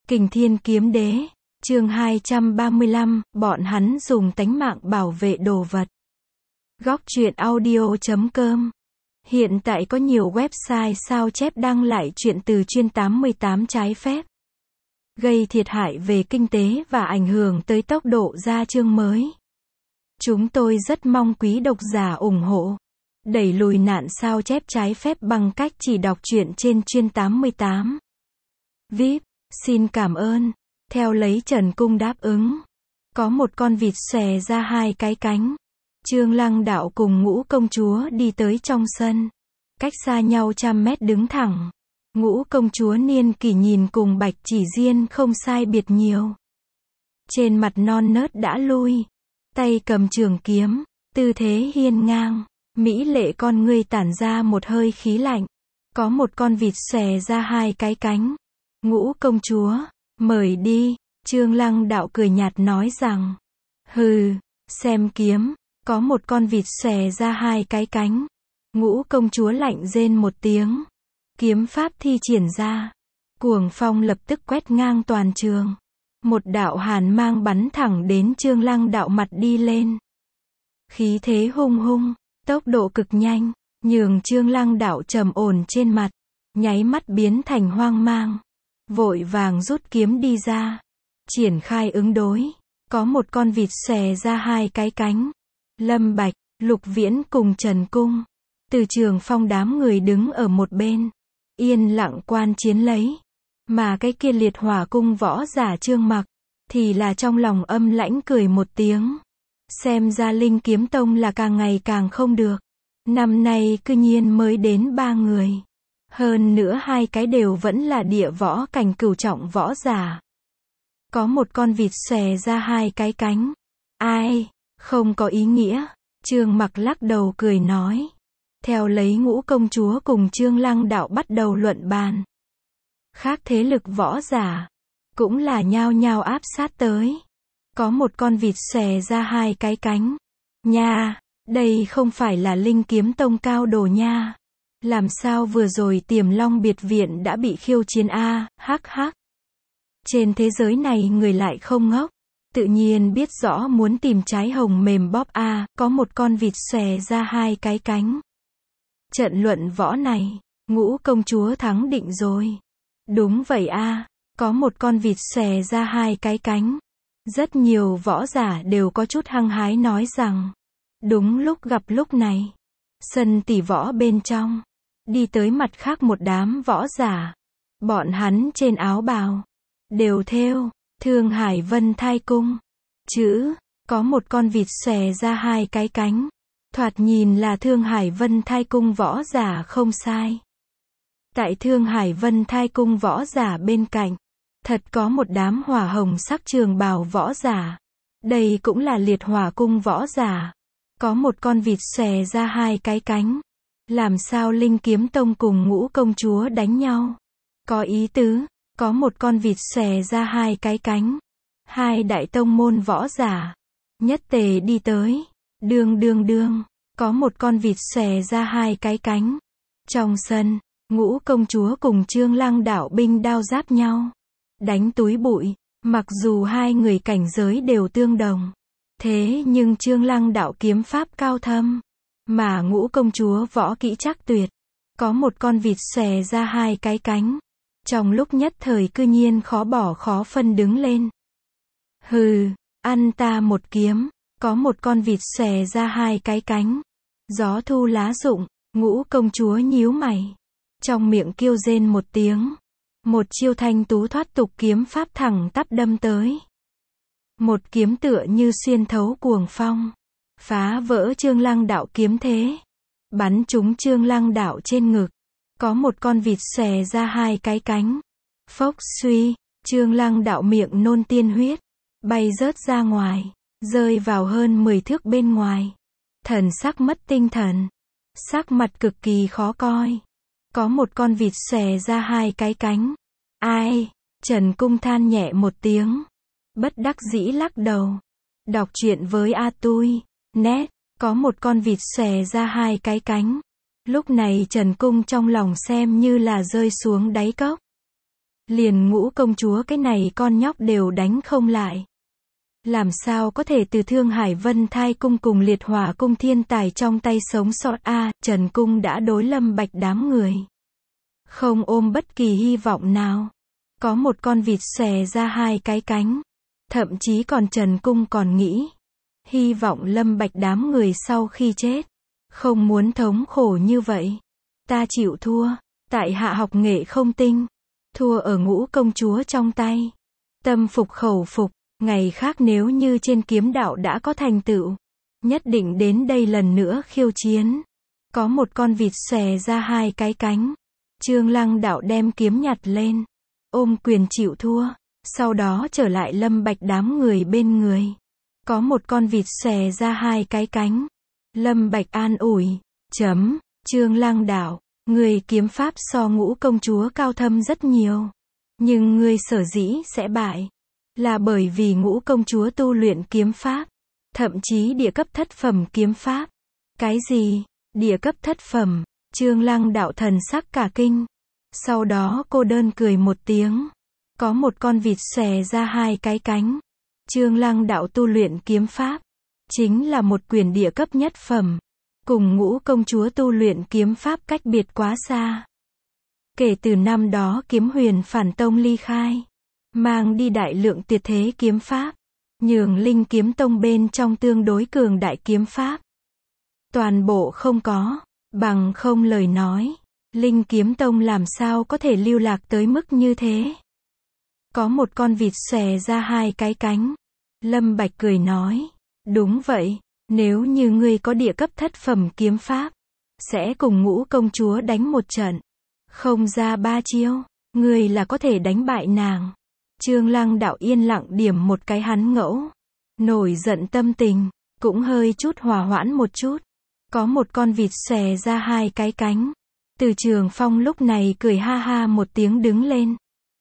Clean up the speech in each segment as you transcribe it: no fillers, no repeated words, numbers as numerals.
Kình Thiên Kiếm Đế, chương 235, bọn hắn dùng tánh mạng bảo vệ đồ vật. Góc truyện audio.com. Hiện tại có nhiều website sao chép đăng lại truyện từ chuyên 88 trái phép, gây thiệt hại về kinh tế và ảnh hưởng tới tốc độ ra chương mới. Chúng tôi rất mong quý độc giả ủng hộ, đẩy lùi nạn sao chép trái phép bằng cách chỉ đọc truyện trên chuyên 88. VIP, xin cảm ơn. Theo lấy Trần Cung đáp ứng. Có một con vịt xòe ra hai cái cánh. Trương Lăng Đạo cùng Ngũ Công Chúa đi tới trong sân. Cách xa nhau 100 mét đứng thẳng. Ngũ Công Chúa niên kỷ nhìn cùng Bạch Chỉ Diên không sai biệt nhiều. Trên mặt non nớt đã lui. Tay cầm trường kiếm, tư thế hiên ngang. Mỹ lệ con ngươi tản ra một hơi khí lạnh. Có một con vịt xòe ra hai cái cánh. Ngũ Công Chúa, mời đi. Trương Lăng Đạo cười nhạt nói rằng, hừ, xem kiếm. Có một con vịt xòe ra hai cái cánh. Ngũ Công Chúa lạnh rên một tiếng. Kiếm pháp thi triển ra. Cuồng phong lập tức quét ngang toàn trường. Một đạo hàn mang bắn thẳng đến Trương Lăng Đạo mặt đi lên. Khí thế hung hung, tốc độ cực nhanh, nhường Trương Lăng Đạo trầm ổn trên mặt, nháy mắt biến thành hoang mang. Vội vàng rút kiếm đi ra, triển khai ứng đối. Có một con vịt xòe ra hai cái cánh. Lâm Bạch, Lục Viễn cùng Trần Cung, Từ Trường Phong đám người đứng ở một bên, yên lặng quan chiến lấy. Mà cái kia liệt hỏa cung võ giả Trương Mặc, thì là trong lòng âm lãnh cười một tiếng. Xem ra Linh Kiếm Tông là càng ngày càng không được. Năm nay cư nhiên mới đến 3 người. Hơn nữa hai cái đều vẫn là địa võ cảnh cửu trọng võ giả. Có một con vịt xòe ra hai cái cánh. Ai, không có ý nghĩa. Trương Mặc lắc đầu cười nói. Theo lấy Ngũ Công Chúa cùng Trương Lăng Đạo bắt đầu luận bàn. Khác thế lực võ giả, cũng là nhao nhao áp sát tới. Có một con vịt xòe ra hai cái cánh. Nha, đây không phải là Linh Kiếm Tông cao đồ nha. Làm sao vừa rồi Tiềm Long biệt viện đã bị khiêu chiến a, hắc hắc. Trên thế giới này người lại không ngốc. Tự nhiên biết rõ muốn tìm trái hồng mềm bóp a, có một con vịt xòe ra hai cái cánh. Trận luận võ này, Ngũ Công Chúa thắng định rồi. Đúng vậy a, có một con vịt xòe ra hai cái cánh. Rất nhiều võ giả đều có chút hăng hái nói rằng. Đúng lúc gặp lúc này, sân tỷ võ bên trong, đi tới mặt khác một đám võ giả. Bọn hắn trên áo bào, đều thêu, Thương Hải Vân Thai Cung. Chữ, có một con vịt xòe ra hai cái cánh. Thoạt nhìn là Thương Hải Vân Thai Cung võ giả không sai. Tại Thương Hải Vân Thai Cung võ giả bên cạnh, thật có một đám hỏa hồng sắc trường bào võ giả. Đây cũng là liệt hỏa cung võ giả. Có một con vịt xòe ra hai cái cánh. Làm sao Linh Kiếm Tông cùng Ngũ Công Chúa đánh nhau? Có ý tứ, có một con vịt xòe ra hai cái cánh. Hai đại tông môn võ giả, nhất tề đi tới. Đương, có một con vịt xòe ra hai cái cánh. Trong sân, Ngũ Công Chúa cùng Trương Lăng Đạo binh đao giáp nhau. Đánh túi bụi, mặc dù hai người cảnh giới đều tương đồng. Thế nhưng Trương Lăng Đạo kiếm pháp cao thâm, mà Ngũ Công Chúa võ kỹ chắc tuyệt. Có một con vịt xòe ra hai cái cánh. Trong lúc nhất thời cư nhiên khó bỏ khó phân đứng lên. Hừ, ăn ta một kiếm. Có một con vịt xòe ra hai cái cánh. Gió thu lá rụng, Ngũ Công Chúa nhíu mày. Trong miệng kêu rên một tiếng. Một chiêu thanh tú thoát tục kiếm pháp thẳng tắp đâm tới. Một kiếm tựa như xuyên thấu cuồng phong. Phá vỡ Trương Lăng Đạo kiếm thế. Bắn trúng Trương Lăng Đạo trên ngực. Có một con vịt xòe ra hai cái cánh. Phốc suy, Trương Lăng Đạo miệng nôn tiên huyết. Bay rớt ra ngoài. Rơi vào hơn 10 thước bên ngoài. Thần sắc mất tinh thần. Sắc mặt cực kỳ khó coi. Có một con vịt xòe ra hai cái cánh. Ai? Trần Cung than nhẹ một tiếng. Bất đắc dĩ lắc đầu. Đọc truyện với A Tui. Nét. Có một con vịt xòe ra hai cái cánh. Lúc này Trần Cung trong lòng xem như là rơi xuống đáy cốc. Liền Ngũ công chúa cái này con nhóc đều đánh không lại. Làm sao có thể từ Thương Hải Vân Thai Cung cùng Liệt Hỏa Cung thiên tài trong tay sống sót a? Trần Cung đã đối Lâm Bạch đám người không ôm bất kỳ hy vọng nào. Có một con vịt xòe ra hai cái cánh. Thậm chí còn Trần Cung còn nghĩ, hy vọng Lâm Bạch đám người sau khi chết không muốn thống khổ như vậy. Ta chịu thua, tại hạ học nghệ không tinh, thua ở Ngũ công chúa trong tay. Tâm phục khẩu phục, ngày khác nếu như trên kiếm đạo đã có thành tựu, nhất định đến đây lần nữa khiêu chiến. Có một con vịt xòe ra hai cái cánh. Trương Lăng Đạo đem kiếm nhặt lên, ôm quyền chịu thua, sau đó trở lại Lâm Bạch đám người bên người. Có một con vịt xòe ra hai cái cánh. Lâm Bạch an ủi, Trương Lăng Đạo, người kiếm pháp so Ngũ công chúa cao thâm rất nhiều. Nhưng ngươi sở dĩ sẽ bại, là bởi vì Ngũ công chúa tu luyện kiếm pháp, thậm chí địa cấp thất phẩm kiếm pháp. Cái gì? Địa cấp thất phẩm? Trương Lăng Đạo thần sắc cả kinh. Sau đó cô đơn cười một tiếng. Có một con vịt xòe ra hai cái cánh. Trương Lăng Đạo tu luyện kiếm pháp, chính là một quyển địa cấp nhất phẩm. Cùng Ngũ công chúa tu luyện kiếm pháp cách biệt quá xa. Kể từ năm đó Kiếm Huyền phản tông ly khai, mang đi đại lượng tuyệt thế kiếm pháp, nhường Linh Kiếm Tông bên trong tương đối cường đại kiếm pháp toàn bộ không có, bằng không lời nói, Linh Kiếm Tông làm sao có thể lưu lạc tới mức như thế. Có một con vịt xòe ra hai cái cánh. Lâm Bạch cười nói, đúng vậy, nếu như ngươi có địa cấp thất phẩm kiếm pháp, sẽ cùng Ngũ công chúa đánh một trận, không ra ba chiêu, ngươi là có thể đánh bại nàng. Trương Lăng Đạo yên lặng điểm một cái hắn ngẫu, nổi giận tâm tình cũng hơi chút hòa hoãn một chút. Có một con vịt xòe ra hai cái cánh. Từ Trường Phong lúc này cười ha ha một tiếng đứng lên.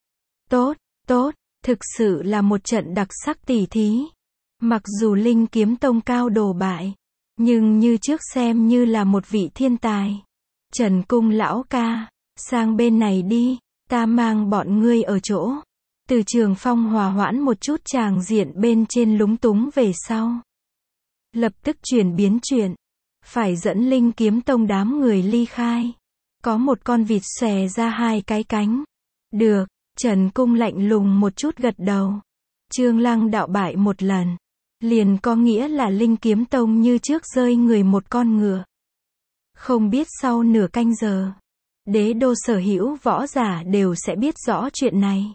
Tốt, thực sự là một trận đặc sắc tỉ thí. Mặc dù Linh Kiếm Tông cao đồ bại, nhưng như trước xem như là một vị thiên tài. Trần Cung lão ca, sang bên này đi, ta mang bọn ngươi ở chỗ. Từ Trường Phong hòa hoãn một chút tràng diện bên trên lúng túng về sau. Lập tức chuyển biến chuyện, phải dẫn Linh Kiếm Tông đám người ly khai. Có một con vịt xòe ra hai cái cánh. Được, Trần Cung lạnh lùng một chút gật đầu. Trương Lăng Đạo bại một lần, liền có nghĩa là Linh Kiếm Tông như trước rơi người một con ngựa. Không biết sau nửa canh giờ, đế đô sở hữu võ giả đều sẽ biết rõ chuyện này.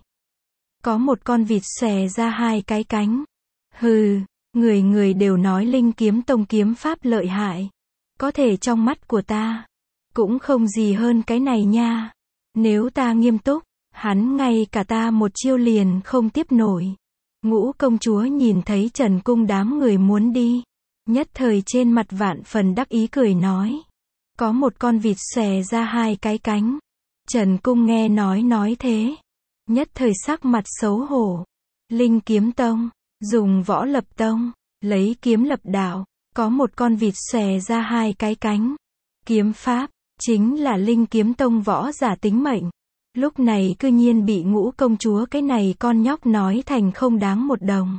Có một con vịt xòe ra hai cái cánh. Hừ, người đều nói Linh Kiếm Tông kiếm pháp lợi hại. Có thể trong mắt của ta, cũng không gì hơn cái này nha. Nếu ta nghiêm túc, hắn ngay cả ta một chiêu liền không tiếp nổi. Ngũ công chúa nhìn thấy Trần Cung đám người muốn đi, nhất thời trên mặt vạn phần đắc ý cười nói. Có một con vịt xòe ra hai cái cánh. Trần Cung nghe nói thế, nhất thời sắc mặt xấu hổ. Linh Kiếm Tông, dùng võ lập tông, lấy kiếm lập đạo. Có một con vịt xòe ra hai cái cánh. Kiếm pháp, chính là Linh Kiếm Tông võ giả tính mệnh. Lúc này cư nhiên bị Ngũ công chúa cái này con nhóc nói thành không đáng một đồng.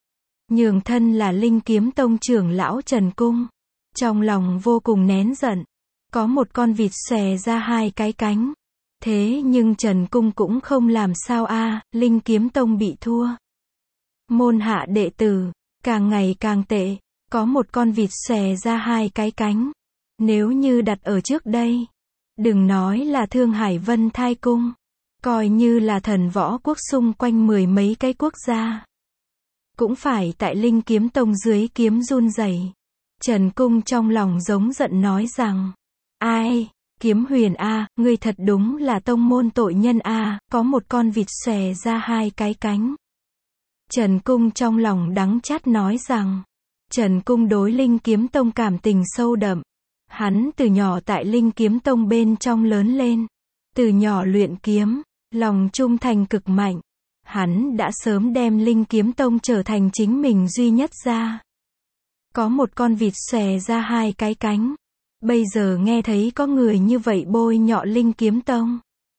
Nhường thân là Linh Kiếm Tông trưởng lão Trần Cung, trong lòng vô cùng nén giận. Có một con vịt xòe ra hai cái cánh. Thế nhưng Trần Cung cũng không làm sao a, Linh Kiếm Tông bị thua. Môn hạ đệ tử, càng ngày càng tệ. Có một con vịt xòe ra hai cái cánh. Nếu như đặt ở trước đây, đừng nói là Thương Hải Vân Thai Cung, coi như là thần võ quốc xung quanh mười mấy cái quốc gia, cũng phải tại Linh Kiếm Tông dưới kiếm run rẩy. Trần Cung trong lòng giống giận nói rằng, ai, Kiếm Huyền a, ngươi thật đúng là tông môn tội nhân a. Có một con vịt xòe ra hai cái cánh. Trần Cung trong lòng đắng chát nói rằng, Trần Cung đối Linh Kiếm Tông cảm tình sâu đậm. Hắn từ nhỏ tại Linh Kiếm Tông bên trong lớn lên. Từ nhỏ luyện kiếm, lòng trung thành cực mạnh. Hắn đã sớm đem Linh Kiếm Tông trở thành chính mình duy nhất ra. Có một con vịt xòe ra hai cái cánh. Bây giờ nghe thấy có người như vậy bôi nhọ Linh Kiếm Tông.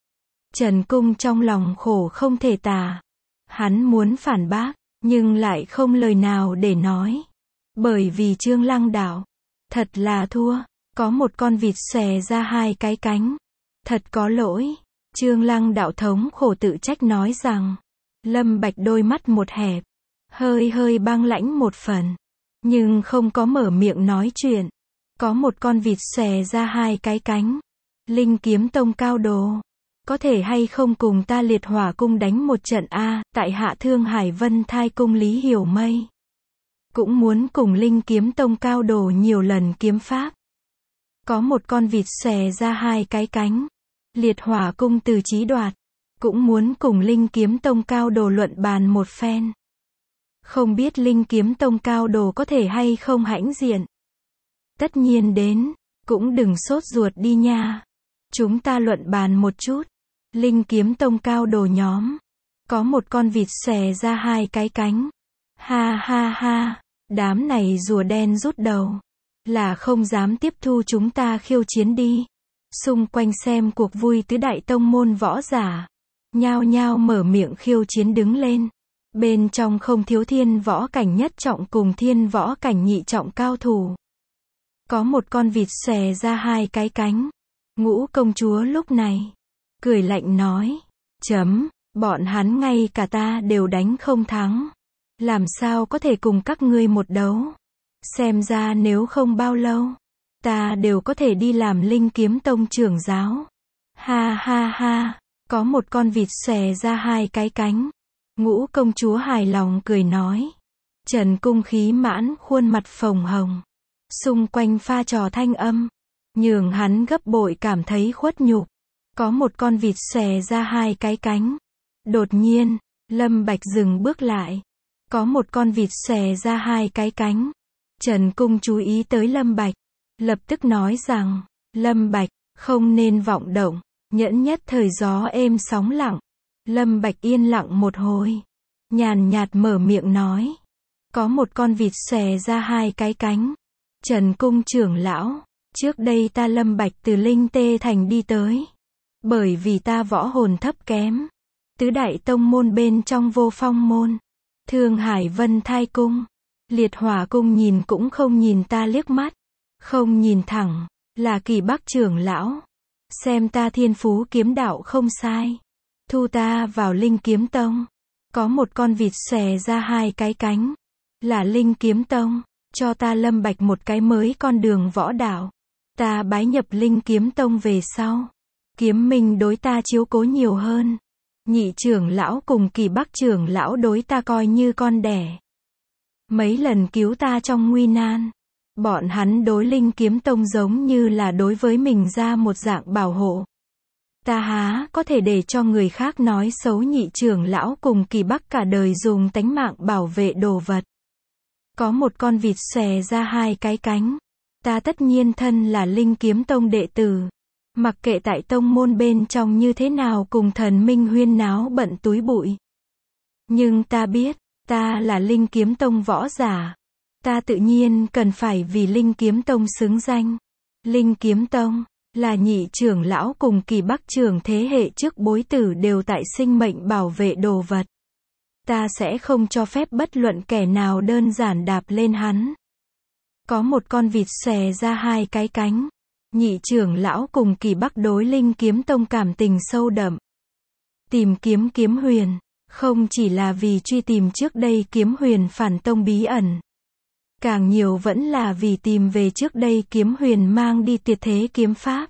Trần Cung trong lòng khổ không thể tả. Hắn muốn phản bác, nhưng lại không lời nào để nói. Bởi vì Trương Lăng Đạo, thật là thua, có một con vịt xòe ra hai cái cánh. Thật có lỗi. Trương Lăng Đạo thống khổ tự trách nói rằng, Lâm Bạch đôi mắt một hẹp, hơi băng lãnh một phần, nhưng không có mở miệng nói chuyện. Có một con vịt xòe ra hai cái cánh. Linh Kiếm Tông cao đồ, có thể hay không cùng ta Liệt Hỏa Cung đánh một trận a? Tại hạ Thương Hải Vân Thai Cung Lý Hiểu Mây, cũng muốn cùng Linh Kiếm Tông cao đồ nhiều lần kiếm pháp. Có một con vịt xòe ra hai cái cánh. Liệt Hỏa Cung Từ Chí Đoạt, cũng muốn cùng Linh Kiếm Tông cao đồ luận bàn một phen. Không biết Linh Kiếm Tông cao đồ có thể hay không hãnh diện. Tất nhiên đến, cũng đừng sốt ruột đi nha. Chúng ta luận bàn một chút. Linh Kiếm Tông cao đồ nhóm, có một con vịt xòe ra hai cái cánh. Ha ha ha, đám này rùa đen rút đầu, là không dám tiếp thu chúng ta khiêu chiến đi. Xung quanh xem cuộc vui tứ đại tông môn võ giả, nhao nhao mở miệng khiêu chiến đứng lên. Bên trong không thiếu thiên võ cảnh nhất trọng cùng thiên võ cảnh nhị trọng cao thủ. Có một con vịt xòe ra hai cái cánh. Ngũ công chúa lúc này cười lạnh nói, bọn hắn ngay cả ta đều đánh không thắng, làm sao có thể cùng các ngươi một đấu. Xem ra nếu không bao lâu, ta đều có thể đi làm Linh Kiếm Tông trưởng giáo. Ha ha ha, có một con vịt xòe ra hai cái cánh. Ngũ công chúa hài lòng cười nói. Trần Cung khí mãn khuôn mặt phồng hồng. Xung quanh pha trò thanh âm, nhường hắn gấp bội cảm thấy khuất nhục. Có một con vịt xòe ra hai cái cánh. Đột nhiên, Lâm Bạch dừng bước lại. Có một con vịt xòe ra hai cái cánh. Trần Cung chú ý tới Lâm Bạch, lập tức nói rằng, Lâm Bạch, không nên vọng động. Nhẫn nhất thời gió êm sóng lặng. Lâm Bạch yên lặng một hồi, nhàn nhạt mở miệng nói, có một con vịt xòe ra hai cái cánh. Trần Cung trưởng lão, trước đây ta Lâm Bạch từ Linh Tê Thành đi tới. Bởi vì ta võ hồn thấp kém, tứ đại tông môn bên trong Vô Phong môn, Thương Hải Vân Thai Cung, Liệt Hỏa Cung nhìn cũng không nhìn ta liếc mắt, không nhìn thẳng, là Kỳ Bắc trưởng lão. Xem ta thiên phú kiếm đạo không sai, thu ta vào Linh Kiếm Tông. Có một con vịt xòe ra hai cái cánh, là Linh Kiếm Tông, cho ta Lâm Bạch một cái mới con đường võ đạo. Ta bái nhập Linh Kiếm Tông về sau, Kiếm Minh đối ta chiếu cố nhiều hơn. Nhị trưởng lão cùng Kỳ Bắc trưởng lão đối ta coi như con đẻ. Mấy lần cứu ta trong nguy nan. Bọn hắn đối Linh Kiếm Tông giống như là đối với mình ra một dạng bảo hộ. Ta há có thể để cho người khác nói xấu nhị trưởng lão cùng Kỳ Bắc cả đời dùng tánh mạng bảo vệ đồ vật. Có một con vịt xòe ra hai cái cánh. Ta tất nhiên thân là Linh Kiếm Tông đệ tử. Mặc kệ tại tông môn bên trong như thế nào cùng thần minh huyên náo bận túi bụi. Nhưng ta biết, ta là Linh Kiếm Tông võ giả. Ta tự nhiên cần phải vì Linh Kiếm Tông xứng danh. Linh Kiếm Tông là nhị trưởng lão cùng Kỳ Bắc trưởng thế hệ trước bối tử đều tại sinh mệnh bảo vệ đồ vật. Ta sẽ không cho phép bất luận kẻ nào đơn giản đạp lên hắn. Có một con vịt xòe ra hai cái cánh. Nhị trưởng lão cùng Kỳ Bắc đối Linh Kiếm Tông cảm tình sâu đậm. Tìm kiếm Kiếm Huyền, không chỉ là vì truy tìm trước đây Kiếm Huyền phản tông bí ẩn. Càng nhiều vẫn là vì tìm về trước đây Kiếm Huyền mang đi tuyệt thế kiếm pháp.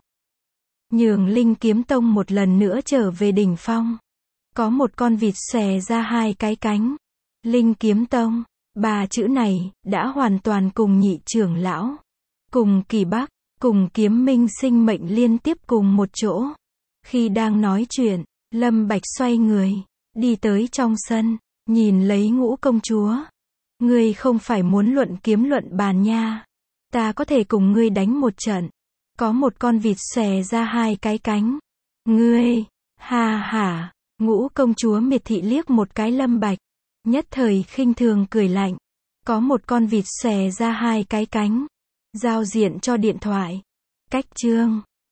Nhường Linh Kiếm Tông một lần nữa trở về đỉnh phong. Có một con vịt xòe ra hai cái cánh. Linh Kiếm Tông, ba chữ này, đã hoàn toàn cùng nhị trưởng lão, cùng Kỳ Bắc, cùng Kiếm Minh sinh mệnh liên tiếp cùng một chỗ. Khi đang nói chuyện, Lâm Bạch xoay người, đi tới trong sân, nhìn lấy Ngũ công chúa. Ngươi không phải muốn luận kiếm luận bàn nha. Ta có thể cùng ngươi đánh một trận. Có một con vịt xòe ra hai cái cánh. Ngươi, ha ha. Ngũ công chúa miệt thị liếc một cái Lâm Bạch. Nhất thời khinh thường cười lạnh. Có một con vịt xòe ra hai cái cánh. Giao diện cho điện thoại. Cách chương